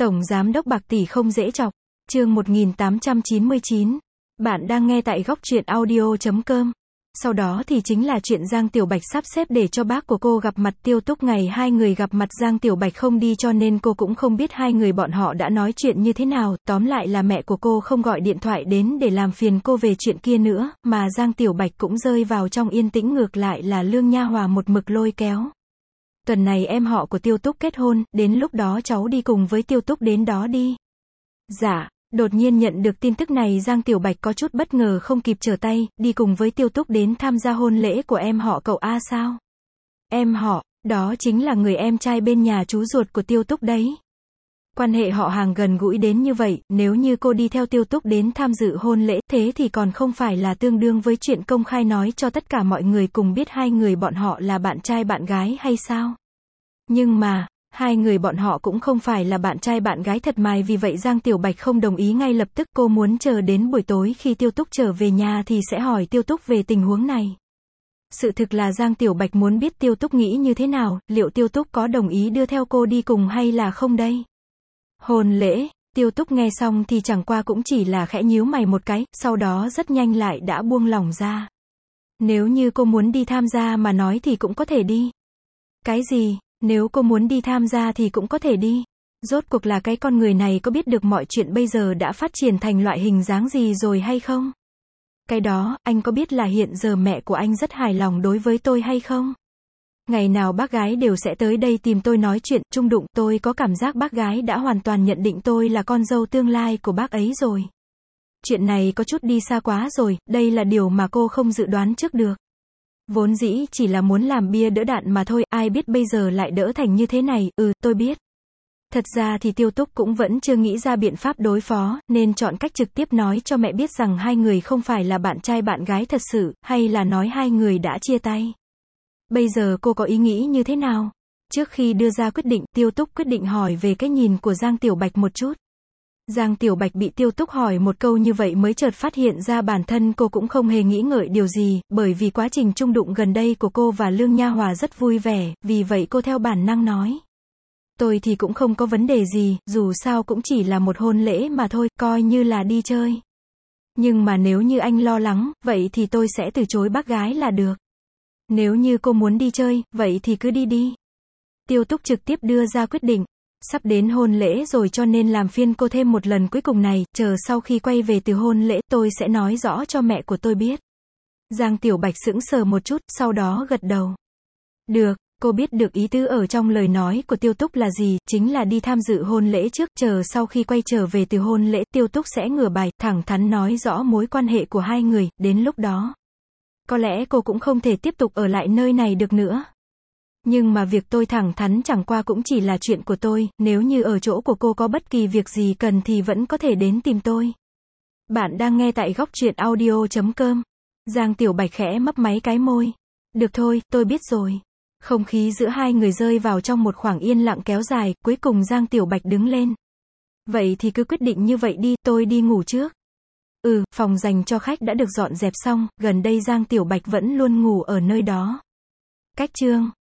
Tổng Giám đốc bạc tỷ không dễ chọc. Chương 1899. Bạn đang nghe tại góc truyện audio.com. Sau đó thì chính là chuyện Giang Tiểu Bạch sắp xếp để cho bác của cô gặp mặt Tiêu Túc. Ngày hai người gặp mặt Giang Tiểu Bạch không đi cho nên cô cũng không biết hai người bọn họ đã nói chuyện như thế nào. Tóm lại là mẹ của cô không gọi điện thoại đến để làm phiền cô về chuyện kia nữa, mà Giang Tiểu Bạch cũng rơi vào trong yên tĩnh. Ngược lại là Lương Nha Hòa một mực lôi kéo. Tuần này em họ của Tiêu Túc kết hôn, đến lúc đó cháu đi cùng với Tiêu Túc đến đó đi. Dạ. Đột nhiên nhận được tin tức này Giang Tiểu Bạch có chút bất ngờ không kịp trở tay, đi cùng với Tiêu Túc đến tham gia hôn lễ của em họ cậu A sao? Em họ, đó chính là người em trai bên nhà chú ruột của Tiêu Túc đấy. Quan hệ họ hàng gần gũi đến như vậy, nếu như cô đi theo Tiêu Túc đến tham dự hôn lễ, thế thì còn không phải là tương đương với chuyện công khai nói cho tất cả mọi người cùng biết hai người bọn họ là bạn trai bạn gái hay sao? Nhưng mà, hai người bọn họ cũng không phải là bạn trai bạn gái thật mà, vì vậy Giang Tiểu Bạch không đồng ý ngay lập tức. Cô muốn chờ đến buổi tối khi Tiêu Túc trở về nhà thì sẽ hỏi Tiêu Túc về tình huống này. Sự thực là Giang Tiểu Bạch muốn biết Tiêu Túc nghĩ như thế nào, liệu Tiêu Túc có đồng ý đưa theo cô đi cùng hay là không đây? Hôn lễ, Tiêu Túc nghe xong thì chẳng qua cũng chỉ là khẽ nhíu mày một cái, sau đó rất nhanh lại đã buông lỏng ra. Nếu như cô muốn đi tham gia mà nói thì cũng có thể đi. Cái gì? Nếu cô muốn đi tham gia thì cũng có thể đi. Rốt cuộc là cái con người này có biết được mọi chuyện bây giờ đã phát triển thành loại hình dáng gì rồi hay không? Cái đó, anh có biết là hiện giờ mẹ của anh rất hài lòng đối với tôi hay không? Ngày nào bác gái đều sẽ tới đây tìm tôi nói chuyện, chung đụng, tôi có cảm giác bác gái đã hoàn toàn nhận định tôi là con dâu tương lai của bác ấy rồi. Chuyện này có chút đi xa quá rồi, đây là điều mà cô không dự đoán trước được. Vốn dĩ chỉ là muốn làm bia đỡ đạn mà thôi, ai biết bây giờ lại đỡ thành như thế này. Tôi biết. Thật ra thì Tiêu Túc cũng vẫn chưa nghĩ ra biện pháp đối phó, nên chọn cách trực tiếp nói cho mẹ biết rằng hai người không phải là bạn trai bạn gái thật sự, hay là nói hai người đã chia tay. Bây giờ cô có ý nghĩ như thế nào? Trước khi đưa ra quyết định, Tiêu Túc quyết định hỏi về cái nhìn của Giang Tiểu Bạch một chút. Giang Tiểu Bạch bị Tiêu Túc hỏi một câu như vậy mới chợt phát hiện ra bản thân cô cũng không hề nghĩ ngợi điều gì, bởi vì quá trình chung đụng gần đây của cô và Lương Nha Hòa rất vui vẻ, vì vậy cô theo bản năng nói. Tôi thì cũng không có vấn đề gì, dù sao cũng chỉ là một hôn lễ mà thôi, coi như là đi chơi. Nhưng mà nếu như anh lo lắng, vậy thì tôi sẽ từ chối bác gái là được. Nếu như cô muốn đi chơi, vậy thì cứ đi đi. Tiêu Túc trực tiếp đưa ra quyết định. Sắp đến hôn lễ rồi cho nên làm phiên cô thêm một lần cuối cùng này, chờ sau khi quay về từ hôn lễ, tôi sẽ nói rõ cho mẹ của tôi biết. Giang Tiểu Bạch sững sờ một chút, sau đó gật đầu. Được, cô biết được ý tứ ở trong lời nói của Tiêu Túc là gì, chính là đi tham dự hôn lễ trước, chờ sau khi quay trở về từ hôn lễ, Tiêu Túc sẽ ngửa bài, thẳng thắn nói rõ mối quan hệ của hai người, đến lúc đó. Có lẽ cô cũng không thể tiếp tục ở lại nơi này được nữa. Nhưng mà việc tôi thẳng thắn chẳng qua cũng chỉ là chuyện của tôi, nếu như ở chỗ của cô có bất kỳ việc gì cần thì vẫn có thể đến tìm tôi. Bạn đang nghe tại góc truyện audio.com. Giang Tiểu Bạch khẽ mấp máy cái môi. Được thôi, tôi biết rồi. Không khí giữa hai người rơi vào trong một khoảng yên lặng kéo dài, cuối cùng Giang Tiểu Bạch đứng lên. Vậy thì cứ quyết định như vậy đi, tôi đi ngủ trước. Phòng dành cho khách đã được dọn dẹp xong, gần đây Giang Tiểu Bạch vẫn luôn ngủ ở nơi đó. Cách chương